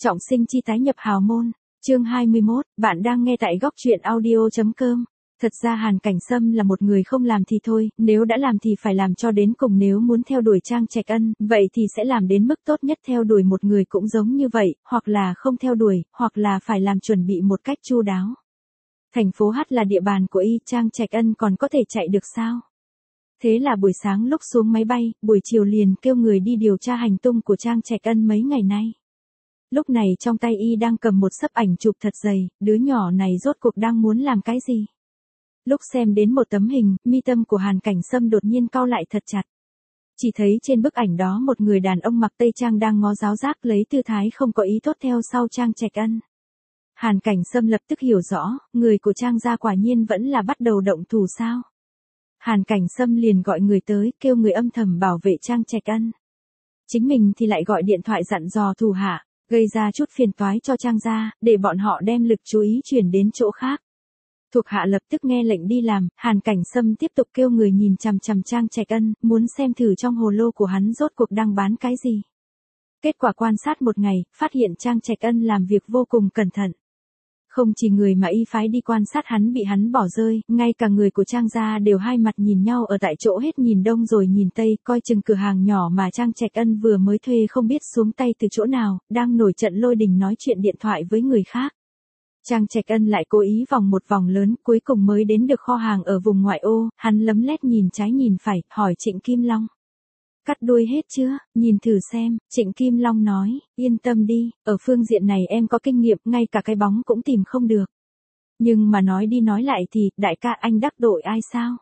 Trọng sinh chi tái nhập hào môn. Chương 21, bạn đang nghe tại góc truyện audio.com. Thật ra Hàn Cảnh Sâm là một người không làm thì thôi, nếu đã làm thì phải làm cho đến cùng, nếu muốn theo đuổi Trang Trạch Ân, vậy thì sẽ làm đến mức tốt nhất. Theo đuổi một người cũng giống như vậy, hoặc là không theo đuổi, hoặc là phải làm chuẩn bị một cách chu đáo. Thành phố H là địa bàn của y, Trang Trạch Ân còn có thể chạy được sao? Thế là buổi sáng lúc xuống máy bay, buổi chiều liền kêu người đi điều tra hành tung của Trang Trạch Ân mấy ngày nay. Lúc này trong tay y đang cầm một xấp ảnh chụp thật dày, đứa nhỏ này rốt cuộc đang muốn làm cái gì? Lúc xem đến một tấm hình, mi tâm của Hàn Cảnh Sâm đột nhiên cau lại thật chặt. Chỉ thấy trên bức ảnh đó một người đàn ông mặc tây trang đang ngó giáo giác lấy tư thái không có ý tốt theo sau Trang Trạch Ân. Hàn Cảnh Sâm lập tức hiểu rõ, người của Trang gia quả nhiên vẫn là bắt đầu động thủ sao? Hàn Cảnh Sâm liền gọi người tới, kêu người âm thầm bảo vệ Trang Trạch Ân. Chính mình thì lại gọi điện thoại dặn dò thủ hạ, gây ra chút phiền toái cho Trang gia, để bọn họ đem lực chú ý chuyển đến chỗ khác. Thuộc hạ lập tức nghe lệnh đi làm, Hàn Cảnh Sâm tiếp tục kêu người nhìn chằm chằm Trang Trạch Ân, muốn xem thử trong hồ lô của hắn rốt cuộc đang bán cái gì. Kết quả quan sát một ngày, phát hiện Trang Trạch Ân làm việc vô cùng cẩn thận. Không chỉ người mà y phái đi quan sát hắn bị hắn bỏ rơi, ngay cả người của Trang gia đều hai mặt nhìn nhau ở tại chỗ, hết nhìn đông rồi nhìn tây, coi chừng cửa hàng nhỏ mà Trang Trạch Ân vừa mới thuê không biết xuống tay từ chỗ nào, đang nổi trận lôi đình nói chuyện điện thoại với người khác. Trang Trạch Ân lại cố ý vòng một vòng lớn, cuối cùng mới đến được kho hàng ở vùng ngoại ô, hắn lấm lét nhìn trái nhìn phải, hỏi Trịnh Kim Long. Cắt đuôi hết chưa, nhìn thử xem, Trịnh Kim Long nói, yên tâm đi, ở phương diện này em có kinh nghiệm, ngay cả cái bóng cũng tìm không được. Nhưng mà nói đi nói lại thì, đại ca anh đắc tội ai sao?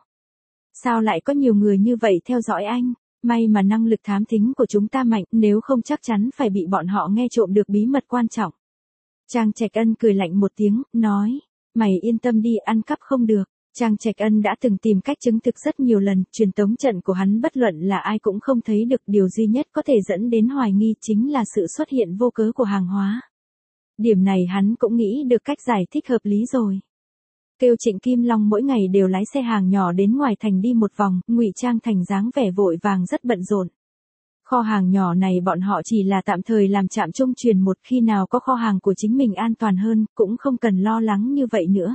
Sao lại có nhiều người như vậy theo dõi anh? May mà năng lực thám thính của chúng ta mạnh, nếu không chắc chắn phải bị bọn họ nghe trộm được bí mật quan trọng. Trang Trạch Ân cười lạnh một tiếng, nói, mày yên tâm đi, ăn cắp không được. Trang Trạch Ân đã từng tìm cách chứng thực rất nhiều lần, truyền tống trận của hắn bất luận là ai cũng không thấy được, điều duy nhất có thể dẫn đến hoài nghi chính là sự xuất hiện vô cớ của hàng hóa. Điểm này hắn cũng nghĩ được cách giải thích hợp lý rồi. Kêu Trịnh Kim Long mỗi ngày đều lái xe hàng nhỏ đến ngoài thành đi một vòng, ngụy trang thành dáng vẻ vội vàng rất bận rộn. Kho hàng nhỏ này bọn họ chỉ là tạm thời làm trạm trung truyền, một khi nào có kho hàng của chính mình an toàn hơn, cũng không cần lo lắng như vậy nữa.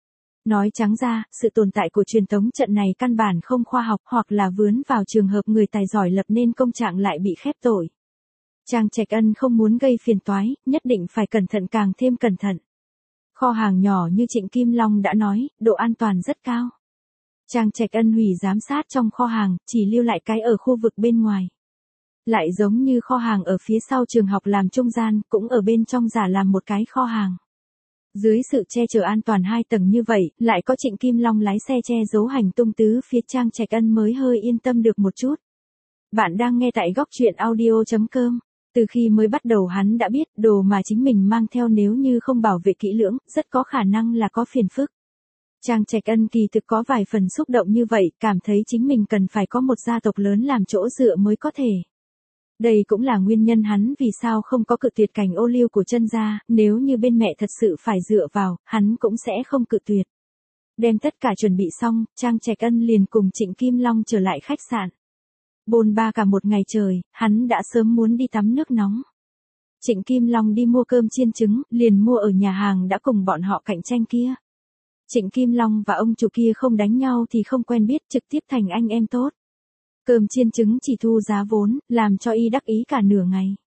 Nói trắng ra, sự tồn tại của truyền tống trận này căn bản không khoa học, hoặc là vướng vào trường hợp người tài giỏi lập nên công trạng lại bị khép tội. Trang Trạch Ân không muốn gây phiền toái, nhất định phải cẩn thận, càng thêm cẩn thận. Kho hàng nhỏ như Trịnh Kim Long đã nói, độ an toàn rất cao. Trang Trạch Ân hủy giám sát trong kho hàng, chỉ lưu lại cái ở khu vực bên ngoài. Lại giống như kho hàng ở phía sau trường học làm trung gian, cũng ở bên trong giả làm một cái kho hàng. Dưới sự che chở an toàn 2 tầng như vậy, lại có Trịnh Kim Long lái xe che giấu hành tung tứ phía, Trang Trạch Ân mới hơi yên tâm được một chút. Bạn đang nghe tại góc truyện audio.com. Từ khi mới bắt đầu hắn đã biết, đồ mà chính mình mang theo nếu như không bảo vệ kỹ lưỡng, rất có khả năng là có phiền phức. Trang Trạch Ân kỳ thực có vài phần xúc động như vậy, cảm thấy chính mình cần phải có một gia tộc lớn làm chỗ dựa mới có thể. Đây cũng là nguyên nhân hắn vì sao không có cự tuyệt cảnh ô liu của Chân gia, nếu như bên mẹ thật sự phải dựa vào, hắn cũng sẽ không cự tuyệt. Đem tất cả chuẩn bị xong, Trang Trạch Ân liền cùng Trịnh Kim Long trở lại khách sạn. Bôn ba cả một ngày trời, hắn đã sớm muốn đi tắm nước nóng. Trịnh Kim Long đi mua cơm chiên trứng, liền mua ở nhà hàng đã cùng bọn họ cạnh tranh kia. Trịnh Kim Long và ông chủ kia không đánh nhau thì không quen biết, trực tiếp thành anh em tốt. Cơm chiên trứng chỉ thu giá vốn, làm cho y đắc ý cả nửa ngày.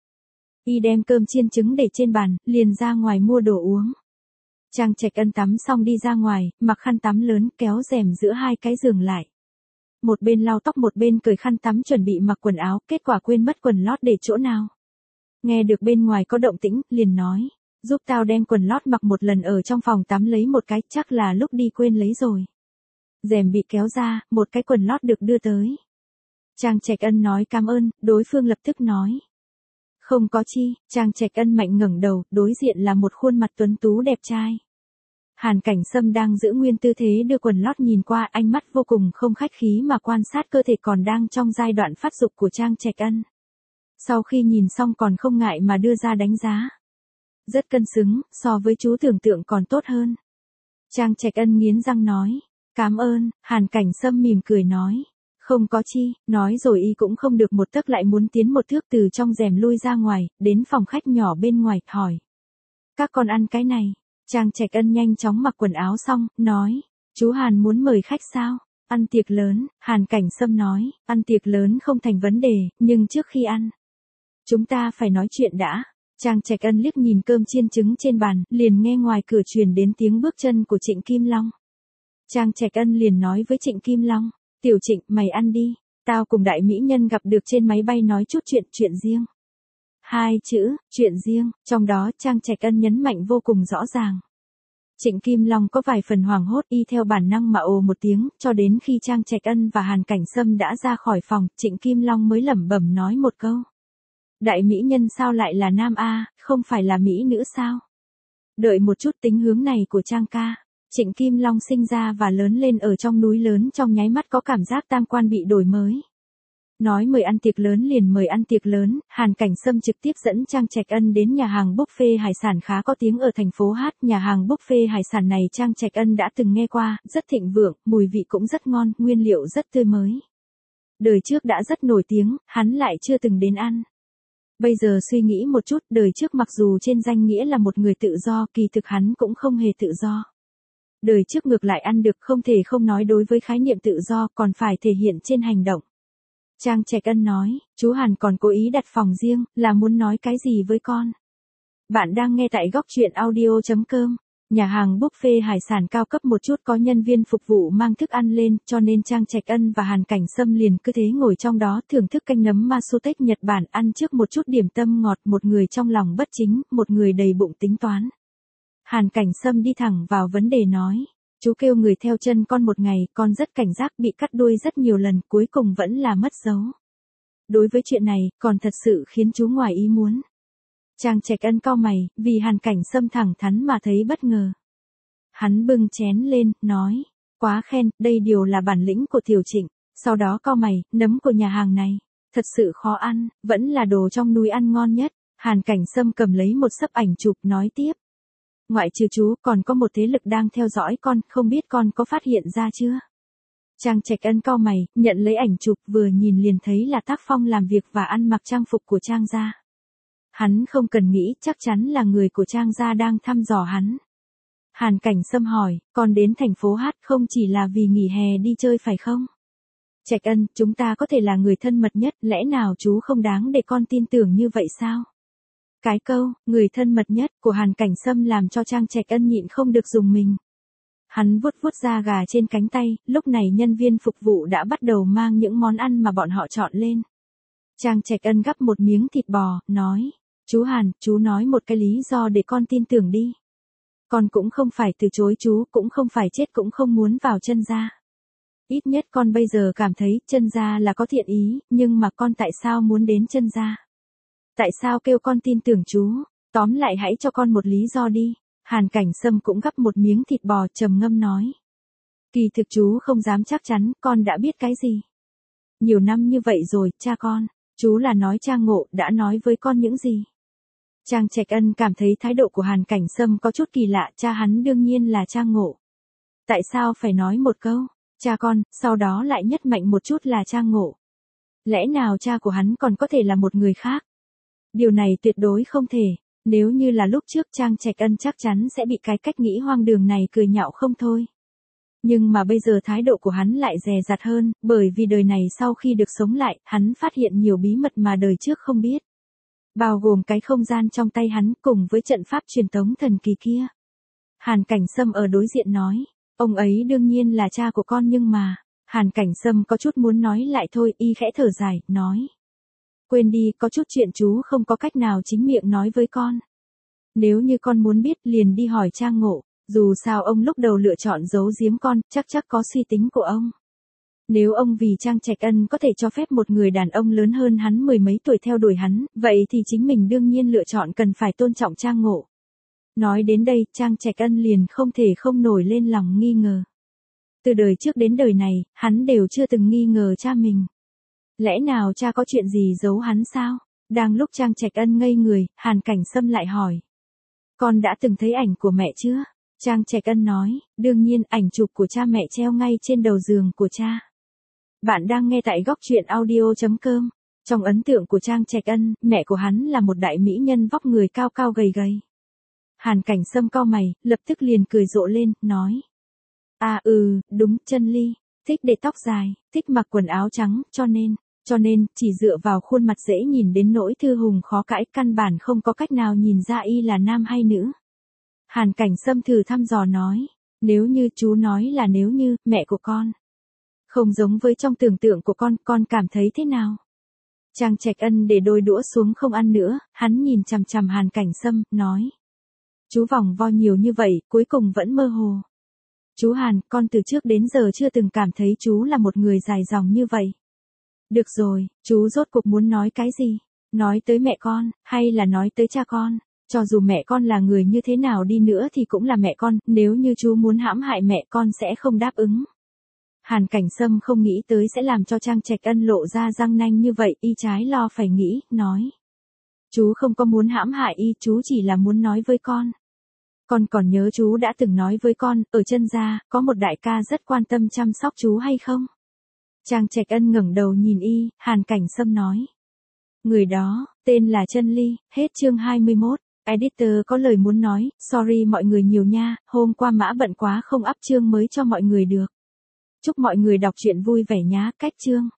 Y đem cơm chiên trứng để trên bàn, liền ra ngoài mua đồ uống. Trang Trạch Ân tắm xong đi ra ngoài, mặc khăn tắm lớn, kéo rèm giữa hai cái giường lại. Một bên lau tóc một bên cởi khăn tắm chuẩn bị mặc quần áo, kết quả quên mất quần lót để chỗ nào. Nghe được bên ngoài có động tĩnh, liền nói, giúp tao đem quần lót mặc một lần ở trong phòng tắm lấy một cái, chắc là lúc đi quên lấy rồi. Rèm bị kéo ra, một cái quần lót được đưa tới. Trang Trạch Ân nói cảm ơn, đối phương lập tức nói. Không có chi, Trang Trạch Ân mạnh ngẩng đầu, đối diện là một khuôn mặt tuấn tú đẹp trai. Hàn Cảnh Sâm đang giữ nguyên tư thế đưa quần lót nhìn qua, ánh mắt vô cùng không khách khí mà quan sát cơ thể còn đang trong giai đoạn phát dục của Trang Trạch Ân. Sau khi nhìn xong còn không ngại mà đưa ra đánh giá. Rất cân xứng, so với chú tưởng tượng còn tốt hơn. Trang Trạch Ân nghiến răng nói, cảm ơn, Hàn Cảnh Sâm mỉm cười nói. Không có chi, nói rồi y cũng không được một tấc lại muốn tiến một thước từ trong rèm lui ra ngoài, đến phòng khách nhỏ bên ngoài, hỏi. Các con ăn cái này. Trang Trạch Ân nhanh chóng mặc quần áo xong, nói. Chú Hàn muốn mời khách sao? Ăn tiệc lớn, Hàn Cảnh Sâm nói, ăn tiệc lớn không thành vấn đề, nhưng trước khi ăn, chúng ta phải nói chuyện đã. Trang Trạch Ân liếc nhìn cơm chiên trứng trên bàn, liền nghe ngoài cửa truyền đến tiếng bước chân của Trịnh Kim Long. Trang Trạch Ân liền nói với Trịnh Kim Long, Tiểu Trịnh, mày ăn đi, tao cùng đại mỹ nhân gặp được trên máy bay nói chút chuyện riêng. Hai chữ, chuyện riêng, trong đó Trang Trạch Ân nhấn mạnh vô cùng rõ ràng. Trịnh Kim Long có vài phần hoảng hốt y theo bản năng mà ồ một tiếng, cho đến khi Trang Trạch Ân và Hàn Cảnh Sâm đã ra khỏi phòng, Trịnh Kim Long mới lẩm bẩm nói một câu. Đại mỹ nhân sao lại là nam a, không phải là mỹ nữ sao? Đợi một chút, tính hướng này của Trang ca. Trịnh Kim Long sinh ra và lớn lên ở trong núi lớn, trong nháy mắt có cảm giác tam quan bị đổi mới. Nói mời ăn tiệc lớn liền mời ăn tiệc lớn, Hàn Cảnh Sâm trực tiếp dẫn Trang Trạch Ân đến nhà hàng buffet hải sản khá có tiếng ở thành phố Hát. Nhà hàng buffet hải sản này Trang Trạch Ân đã từng nghe qua, rất thịnh vượng, mùi vị cũng rất ngon, nguyên liệu rất tươi mới. Đời trước đã rất nổi tiếng, hắn lại chưa từng đến ăn. Bây giờ suy nghĩ một chút, đời trước mặc dù trên danh nghĩa là một người tự do, kỳ thực hắn cũng không hề tự do. Đời trước ngược lại ăn được, không thể không nói đối với khái niệm tự do còn phải thể hiện trên hành động. Trang Trạch Ân nói, chú Hàn còn cố ý đặt phòng riêng, là muốn nói cái gì với con? Bạn đang nghe tại góc truyện audio.com. Nhà hàng buffet hải sản cao cấp một chút, có nhân viên phục vụ mang thức ăn lên, cho nên Trang Trạch Ân và Hàn Cảnh Sâm liền cứ thế ngồi trong đó thưởng thức canh nấm Masutech Nhật Bản, ăn trước một chút điểm tâm ngọt, một người trong lòng bất chính, một người đầy bụng tính toán. Hàn Cảnh Sâm đi thẳng vào vấn đề nói. Chú kêu người theo chân con một ngày, con rất cảnh giác, bị cắt đuôi rất nhiều lần, cuối cùng vẫn là mất dấu. Đối với chuyện này, còn thật sự khiến chú ngoài ý muốn. Trang Trạch Ân cau mày, vì Hàn Cảnh Sâm thẳng thắn mà thấy bất ngờ. Hắn bưng chén lên, nói, quá khen, đây điều là bản lĩnh của Tiểu Trịnh. Sau đó cau mày, nấm của nhà hàng này, thật sự khó ăn, vẫn là đồ trong núi ăn ngon nhất. Hàn Cảnh Sâm cầm lấy một xấp ảnh chụp, nói tiếp. Ngoại trừ chú, còn có một thế lực đang theo dõi con, không biết con có phát hiện ra chưa? Trang Trạch Ân cau mày, nhận lấy ảnh chụp, vừa nhìn liền thấy là tác phong làm việc và ăn mặc trang phục của Trang gia. Hắn không cần nghĩ, chắc chắn là người của Trang gia đang thăm dò hắn. Hàn Cảnh Sâm hỏi, con đến thành phố Hát không chỉ là vì nghỉ hè đi chơi phải không? Trạch Ân, chúng ta có thể là người thân mật nhất, lẽ nào chú không đáng để con tin tưởng như vậy sao? Cái câu, người thân mật nhất của Hàn Cảnh Sâm làm cho Trang Trạch Ân nhịn không được rùng mình. Hắn vuốt vuốt da gà trên cánh tay, lúc này nhân viên phục vụ đã bắt đầu mang những món ăn mà bọn họ chọn lên. Trang Trạch Ân gắp một miếng thịt bò, nói, chú Hàn, chú nói một cái lý do để con tin tưởng đi. Con cũng không phải từ chối chú, cũng không phải chết cũng không muốn vào chân gia. Ít nhất con bây giờ cảm thấy chân gia là có thiện ý, nhưng mà con tại sao muốn đến chân gia? Tại sao kêu con tin tưởng chú? Tóm lại hãy cho con một lý do đi. Hàn Cảnh Sâm cũng gắp một miếng thịt bò, trầm ngâm nói. Kỳ thực chú không dám chắc chắn, con đã biết cái gì. Nhiều năm như vậy rồi, cha con, chú là nói cha Ngộ đã nói với con những gì? Trang Trạch Ân cảm thấy thái độ của Hàn Cảnh Sâm có chút kỳ lạ, cha hắn đương nhiên là cha Ngộ. Tại sao phải nói một câu, cha con, sau đó lại nhất mạnh một chút là cha Ngộ? Lẽ nào cha của hắn còn có thể là một người khác? Điều này tuyệt đối không thể, nếu như là lúc trước Trang Trạch Ân chắc chắn sẽ bị cái cách nghĩ hoang đường này cười nhạo không thôi. Nhưng mà bây giờ thái độ của hắn lại dè dặt hơn, bởi vì đời này sau khi được sống lại, hắn phát hiện nhiều bí mật mà đời trước không biết. Bao gồm cái không gian trong tay hắn cùng với trận pháp truyền tống thần kỳ kia. Hàn Cảnh Sâm ở đối diện nói, ông ấy đương nhiên là cha của con nhưng mà, Hàn Cảnh Sâm có chút muốn nói lại thôi, y khẽ thở dài, nói. Quên đi, có chút chuyện chú không có cách nào chính miệng nói với con. Nếu như con muốn biết liền đi hỏi cha Ngộ, dù sao ông lúc đầu lựa chọn giấu giếm con, chắc có suy tính của ông. Nếu ông vì Trang Trạch Ân có thể cho phép một người đàn ông lớn hơn hắn mười mấy tuổi theo đuổi hắn, vậy thì chính mình đương nhiên lựa chọn cần phải tôn trọng cha Ngộ. Nói đến đây, Trang Trạch Ân liền không thể không nổi lên lòng nghi ngờ. Từ đời trước đến đời này, hắn đều chưa từng nghi ngờ cha mình. Lẽ nào cha có chuyện gì giấu hắn sao? Đang lúc Trang Trạch Ân ngây người, Hàn Cảnh Sâm lại hỏi. Con đã từng thấy ảnh của mẹ chưa? Trang Trạch Ân nói, đương nhiên ảnh chụp của cha mẹ treo ngay trên đầu giường của cha. Bạn đang nghe tại góc truyện audio.com. Trong ấn tượng của Trang Trạch Ân, mẹ của hắn là một đại mỹ nhân vóc người cao cao gầy gầy. Hàn Cảnh Sâm cau mày, lập tức liền cười rộ lên, nói. Đúng, Chân Ly, thích để tóc dài, thích mặc quần áo trắng, cho nên, chỉ dựa vào khuôn mặt dễ nhìn đến nỗi Thư Hùng khó cãi, căn bản không có cách nào nhìn ra y là nam hay nữ. Hàn Cảnh Sâm thử thăm dò nói, nếu như chú nói là nếu như, mẹ của con không giống với trong tưởng tượng của con cảm thấy thế nào? Trang Trạch Ân để đôi đũa xuống không ăn nữa, hắn nhìn chằm chằm Hàn Cảnh Sâm, nói. Chú vòng vo nhiều như vậy, cuối cùng vẫn mơ hồ. Chú Hàn, con từ trước đến giờ chưa từng cảm thấy chú là một người dài dòng như vậy. Được rồi, chú rốt cuộc muốn nói cái gì? Nói tới mẹ con, hay là nói tới cha con? Cho dù mẹ con là người như thế nào đi nữa thì cũng là mẹ con, nếu như chú muốn hãm hại mẹ con sẽ không đáp ứng. Hàn Cảnh Sâm không nghĩ tới sẽ làm cho Trang Trạch Ân lộ ra răng nanh như vậy, y trái lo phải nghĩ, nói. Chú không có muốn hãm hại y, chú chỉ là muốn nói với con. Con còn nhớ chú đã từng nói với con, ở Chân gia, có một đại ca rất quan tâm chăm sóc chú hay không? Trang Trạch Ân ngẩng đầu nhìn y, Hàn Cảnh Sâm nói. Người đó, tên là Chân Ly, hết chương 21. Editor có lời muốn nói, sorry mọi người nhiều nha, hôm qua Mã bận quá không up chương mới cho mọi người được. Chúc mọi người đọc truyện vui vẻ nhá, cách chương.